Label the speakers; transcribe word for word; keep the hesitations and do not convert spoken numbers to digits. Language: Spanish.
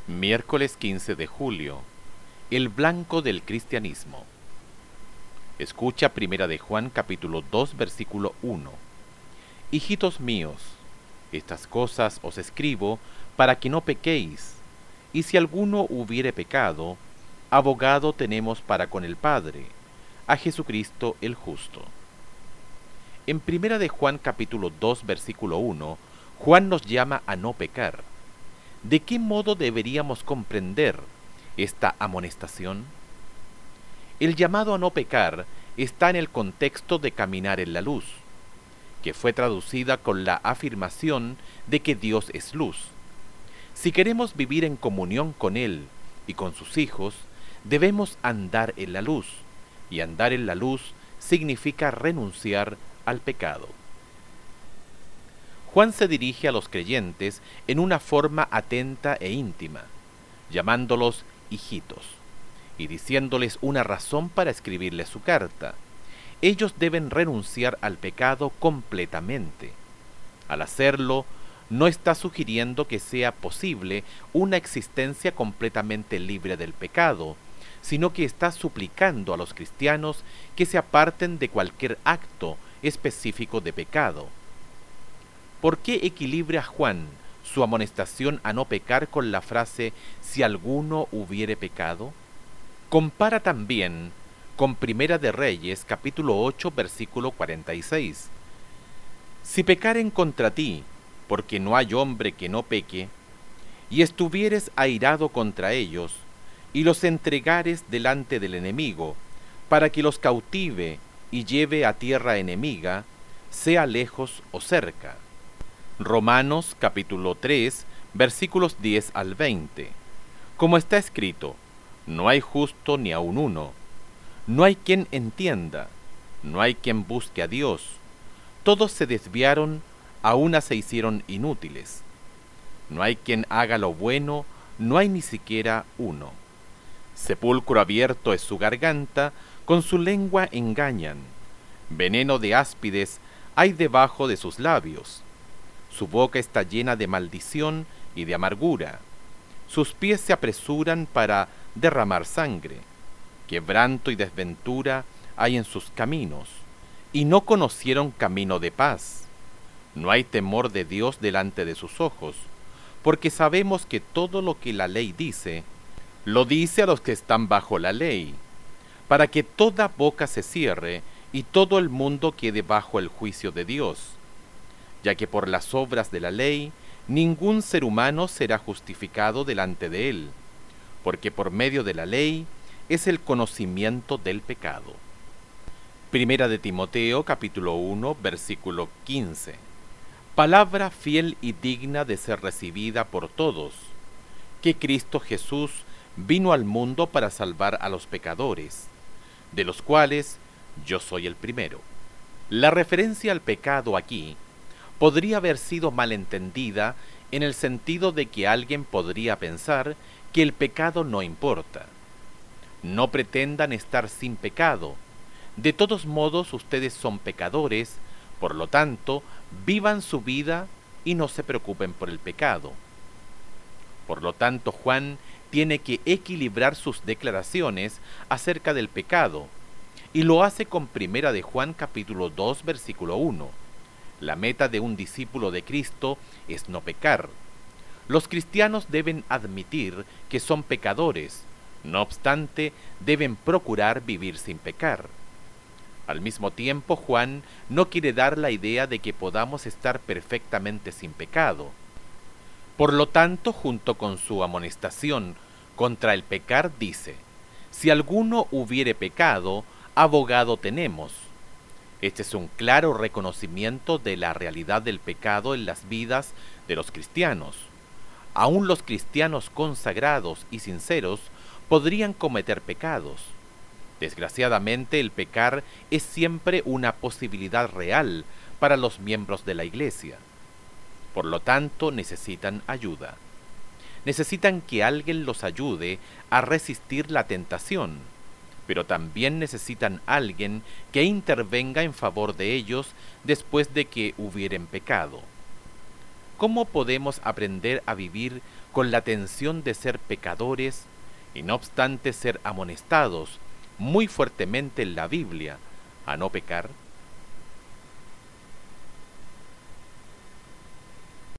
Speaker 1: Miércoles quince de julio. El blanco del cristianismo. Escucha Primera de Juan capítulo dos versículo uno. Hijitos míos, estas cosas os escribo para que no pequéis, y si alguno hubiere pecado, abogado tenemos para con el Padre, a Jesucristo el justo. En Primera de Juan capítulo dos versículo uno, Juan nos llama a no pecar. ¿De qué modo deberíamos comprender esta amonestación? El llamado a no pecar está en el contexto de caminar en la luz, que fue traducida con la afirmación de que Dios es luz. Si queremos vivir en comunión con Él y con sus hijos, debemos andar en la luz, y andar en la luz significa renunciar al pecado. Juan se dirige a los creyentes en una forma atenta e íntima, llamándolos hijitos, y diciéndoles una razón para escribirles su carta. Ellos deben renunciar al pecado completamente. Al hacerlo, no está sugiriendo que sea posible una existencia completamente libre del pecado, sino que está suplicando a los cristianos que se aparten de cualquier acto específico de pecado. ¿Por qué equilibra Juan su amonestación a no pecar con la frase «si alguno hubiere pecado»? Compara también con Primera de Reyes, capítulo ocho, versículo cuarenta y seis. «Si pecaren contra ti, porque no hay hombre que no peque, y estuvieres airado contra ellos, y los entregares delante del enemigo, para que los cautive y lleve a tierra enemiga, sea lejos o cerca». Romanos capítulo tres, versículos diez al veinte. Como está escrito, no hay justo ni aun uno, no hay quien entienda, no hay quien busque a Dios, todos se desviaron, a una se hicieron inútiles. No hay quien haga lo bueno, no hay ni siquiera uno. Sepulcro abierto es su garganta, con su lengua engañan. Veneno de áspides hay debajo de sus labios. Su boca está llena de maldición y de amargura. Sus pies se apresuran para derramar sangre. Quebranto y desventura hay en sus caminos, y no conocieron camino de paz. No hay temor de Dios delante de sus ojos, porque sabemos que todo lo que la ley dice, lo dice a los que están bajo la ley, para que toda boca se cierre y todo el mundo quede bajo el juicio de Dios. Ya que por las obras de la ley ningún ser humano será justificado delante de él, porque por medio de la ley es el conocimiento del pecado. Primera de Timoteo, capítulo uno, versículo quince. Palabra fiel y digna de ser recibida por todos, que Cristo Jesús vino al mundo para salvar a los pecadores, de los cuales yo soy el primero. La referencia al pecado aquí podría haber sido malentendida en el sentido de que alguien podría pensar que el pecado no importa. No pretendan estar sin pecado. De todos modos, ustedes son pecadores, por lo tanto, vivan su vida y no se preocupen por el pecado. Por lo tanto, Juan tiene que equilibrar sus declaraciones acerca del pecado, y lo hace con Primera de Juan capítulo dos, versículo uno. La meta de un discípulo de Cristo es no pecar. Los cristianos deben admitir que son pecadores, no obstante, deben procurar vivir sin pecar. Al mismo tiempo, Juan no quiere dar la idea de que podamos estar perfectamente sin pecado. Por lo tanto, junto con su amonestación contra el pecar, dice: «Si alguno hubiere pecado, abogado tenemos». Este es un claro reconocimiento de la realidad del pecado en las vidas de los cristianos. Aún los cristianos consagrados y sinceros podrían cometer pecados. Desgraciadamente, el pecar es siempre una posibilidad real para los miembros de la Iglesia. Por lo tanto, necesitan ayuda. Necesitan que alguien los ayude a resistir la tentación, pero también necesitan alguien que intervenga en favor de ellos después de que hubieren pecado. ¿cómo podemos aprender a vivir con la tensión de ser pecadores y no obstante ser amonestados muy fuertemente en la Biblia a no pecar?